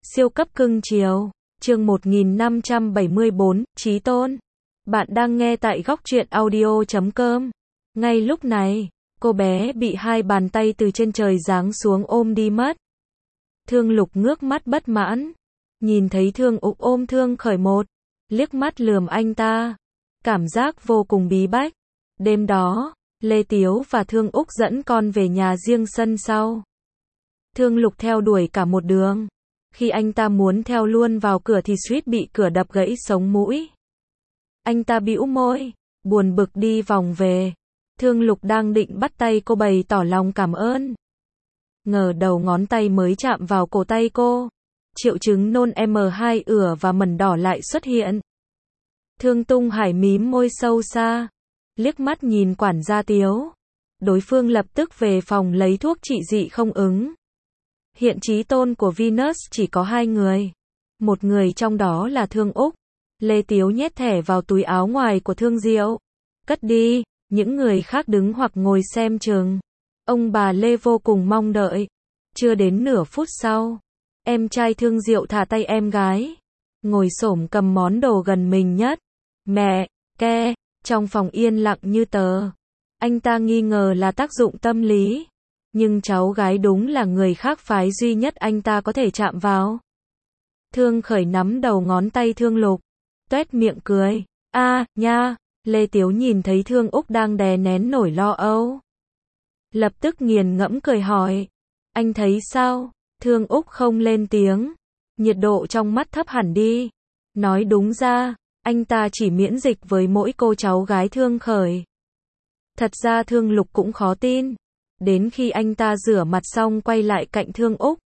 Siêu cấp cưng chiều. Chương 1574, Chí Tôn. Bạn đang nghe tại góc truyện audio.com. Ngay lúc này, cô bé bị hai bàn tay từ trên trời giáng xuống ôm đi mất. Thương Lục ngước mắt bất mãn. Nhìn thấy Thương Úc ôm Thương Khởi một, liếc mắt lườm anh ta. Cảm giác vô cùng bí bách. Đêm đó, Lê Tiếu và Thương Úc dẫn con về nhà riêng sân sau. Thương Lục theo đuổi cả một đường. Khi anh ta muốn theo luôn vào cửa thì suýt bị cửa đập gãy sống mũi. Anh ta bĩu môi, buồn bực đi vòng về. Thương Lục đang định bắt tay cô bày tỏ lòng cảm ơn. Ngờ đầu ngón tay mới chạm vào cổ tay cô, triệu chứng nôn M2 ửa và mẩn đỏ lại xuất hiện. Thương Tung Hải mím môi sâu xa, liếc mắt nhìn quản gia Tiếu. Đối phương lập tức về phòng lấy thuốc trị dị không ứng. Hiện Chí Tôn của Venus chỉ có hai người. Một người trong đó là Thương Úc. Lê Tiếu nhét thẻ vào túi áo ngoài của Thương Diệu. Cất đi, những người khác đứng hoặc ngồi xem chừng. Ông bà Lê vô cùng mong đợi. Chưa đến nửa phút sau, em trai Thương Diệu thả tay em gái, ngồi xổm cầm món đồ gần mình nhất. Mẹ, ke, trong phòng yên lặng như tờ. Anh ta nghi ngờ là tác dụng tâm lý. Nhưng cháu gái đúng là người khác phái duy nhất anh ta có thể chạm vào. Thương Khởi nắm đầu ngón tay Thương Lục, tuét miệng cười. Nha, Lê Tiếu nhìn thấy Thương Úc đang đè nén nổi lo âu. Lập tức nghiền ngẫm cười hỏi. Anh thấy sao? Thương Úc không lên tiếng. Nhiệt độ trong mắt thấp hẳn đi. Nói đúng ra, anh ta chỉ miễn dịch với mỗi cô cháu gái Thương Khởi. Thật ra Thương Lục cũng khó tin. Đến khi anh ta rửa mặt xong quay lại cạnh Thương Úc,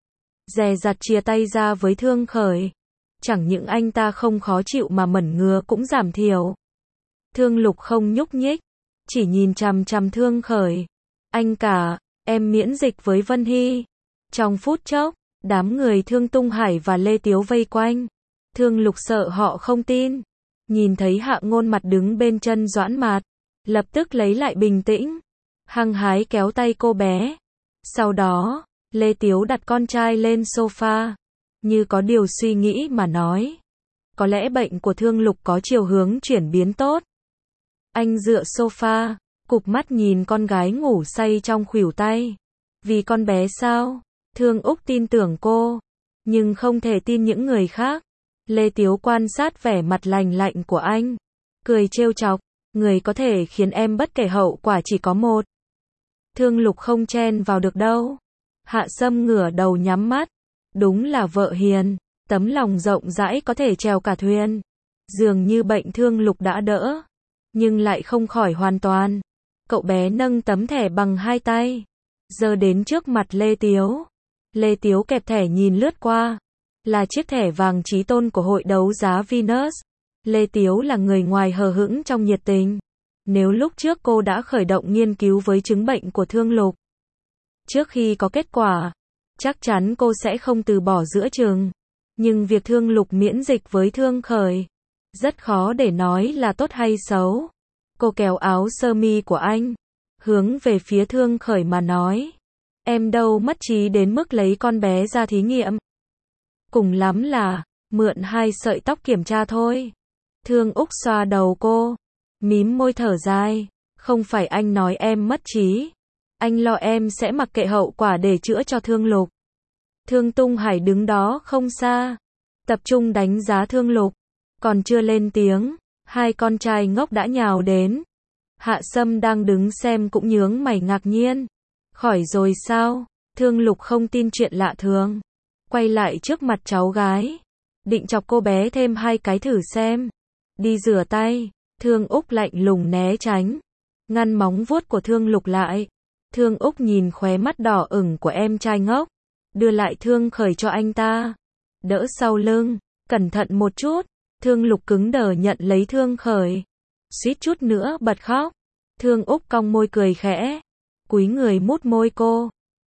dè dặt chia tay ra với Thương Khởi. Chẳng những anh ta không khó chịu mà mẩn ngứa cũng giảm thiểu. Thương Lục không nhúc nhích, chỉ nhìn chằm chằm Thương Khởi. Anh cả, em miễn dịch với Vân Hy. Trong phút chốc, đám người Thương Tung Hải và Lê Tiếu vây quanh. Thương Lục sợ họ không tin. Nhìn thấy Hạ Ngôn mặt đứng bên chân Doãn Mạt, lập tức lấy lại bình tĩnh, hăng hái kéo tay cô bé. Sau đó, Lê Tiếu đặt con trai lên sofa, như có điều suy nghĩ mà nói. Có lẽ bệnh của Thương Lục có chiều hướng chuyển biến tốt. Anh dựa sofa, cụp mắt nhìn con gái ngủ say trong khuỷu tay. Vì con bé sao? Thương Úc tin tưởng cô, nhưng không thể tin những người khác. Lê Tiếu quan sát vẻ mặt lành lạnh của anh, cười trêu chọc. Người có thể khiến em bất kể hậu quả chỉ có một. Thương Lục không chen vào được đâu. Hạ Sâm ngửa đầu nhắm mắt. Đúng là vợ hiền, tấm lòng rộng rãi có thể chèo cả thuyền. Dường như bệnh Thương Lục đã đỡ, nhưng lại không khỏi hoàn toàn. Cậu bé nâng tấm thẻ bằng hai tay, giơ đến trước mặt Lê Tiếu. Lê Tiếu kẹp thẻ nhìn lướt qua. Là chiếc thẻ vàng Chí Tôn của hội đấu giá Venus. Lê Tiếu là người ngoài hờ hững trong nhiệt tình. Nếu lúc trước cô đã khởi động nghiên cứu với chứng bệnh của Thương Lục, trước khi có kết quả, chắc chắn cô sẽ không từ bỏ giữa chừng. Nhưng việc Thương Lục miễn dịch với Thương Khởi, rất khó để nói là tốt hay xấu. Cô kéo áo sơ mi của anh, hướng về phía Thương Khởi mà nói. Em đâu mất trí đến mức lấy con bé ra thí nghiệm. Cùng lắm là mượn hai sợi tóc kiểm tra thôi. Thương Úc xoa đầu cô, mím môi thở dài. Không phải anh nói em mất trí. Anh lo em sẽ mặc kệ hậu quả để chữa cho Thương Lục. Thương Tung Hải đứng đó không xa, tập trung đánh giá Thương Lục. Còn chưa lên tiếng, hai con trai ngốc đã nhào đến. Hạ Sâm đang đứng xem cũng nhướng mày ngạc nhiên. Khỏi rồi sao? Thương Lục không tin chuyện lạ thường. Quay lại trước mặt cháu gái, định chọc cô bé thêm hai cái thử xem. Đi rửa tay. Thương Úc lạnh lùng né tránh, ngăn móng vuốt của Thương Lục lại. Thương Úc nhìn khóe mắt đỏ ửng của em trai ngốc, đưa lại Thương Khởi cho anh ta. Đỡ sau lưng, cẩn thận một chút. Thương Lục cứng đờ nhận lấy Thương Khởi, suýt chút nữa bật khóc. Thương Úc cong môi cười khẽ, cúi người mút môi cô.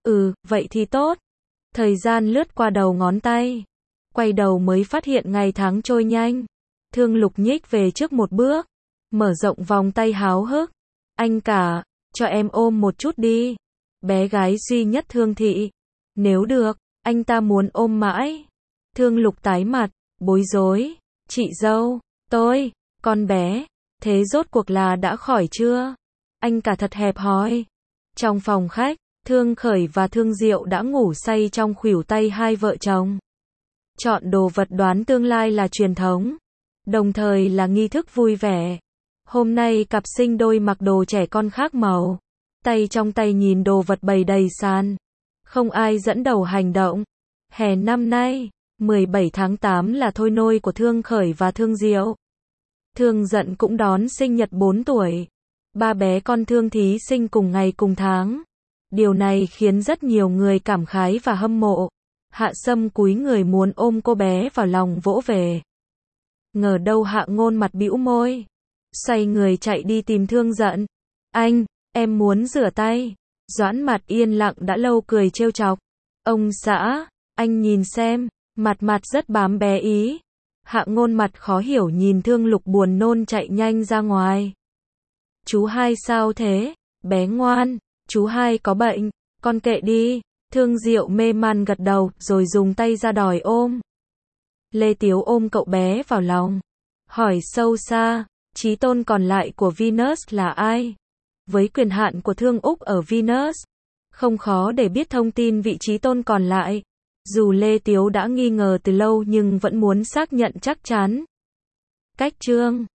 Vậy thì tốt. Thời gian lướt qua đầu ngón tay, quay đầu mới phát hiện ngày tháng trôi nhanh. Thương Lục nhích về trước một bước, mở rộng vòng tay háo hức. Anh cả, cho em ôm một chút đi. Bé gái duy nhất Thương Thị. Nếu được, anh ta muốn ôm mãi. Thương Lục tái mặt, bối rối. Chị dâu, con bé, thế rốt cuộc là đã khỏi chưa? Anh cả thật hẹp hòi. Trong phòng khách, Thương Khởi và Thương Diệu đã ngủ say trong khuỷu tay hai vợ chồng. Chọn đồ vật đoán tương lai là truyền thống, đồng thời là nghi thức vui vẻ. Hôm nay cặp sinh đôi mặc đồ trẻ con khác màu, tay trong tay nhìn đồ vật bày đầy sàn. Không ai dẫn đầu hành động. Hè năm nay, 17 tháng 8 là thôi nôi của Thương Khởi và Thương Diệu. Thương Dận cũng đón sinh nhật 4 tuổi. Ba bé con Thương Thí sinh cùng ngày cùng tháng. Điều này khiến rất nhiều người cảm khái và hâm mộ. Hạ Sâm cúi người muốn ôm cô bé vào lòng vỗ về. Ngờ đâu Hạ Ngôn mặt bĩu môi, xoay người chạy đi tìm Thương Dận. Anh, em muốn rửa tay. Doãn Mặt yên lặng đã lâu cười trêu chọc. Ông xã, anh nhìn xem, mặt rất bám bé ý. Hạ Ngôn mặt khó hiểu nhìn Thương Lục buồn nôn chạy nhanh ra ngoài. Chú hai sao thế? Bé ngoan, chú hai có bệnh, con kệ đi. Thương Diệu mê man gật đầu, rồi dùng tay ra đòi ôm. Lê Tiếu ôm cậu bé vào lòng, hỏi sâu xa, chí tôn còn lại của Venus là ai? Với quyền hạn của Thương Úc ở Venus, không khó để biết thông tin vị chí tôn còn lại. Dù Lê Tiếu đã nghi ngờ từ lâu nhưng vẫn muốn xác nhận chắc chắn. Cách chương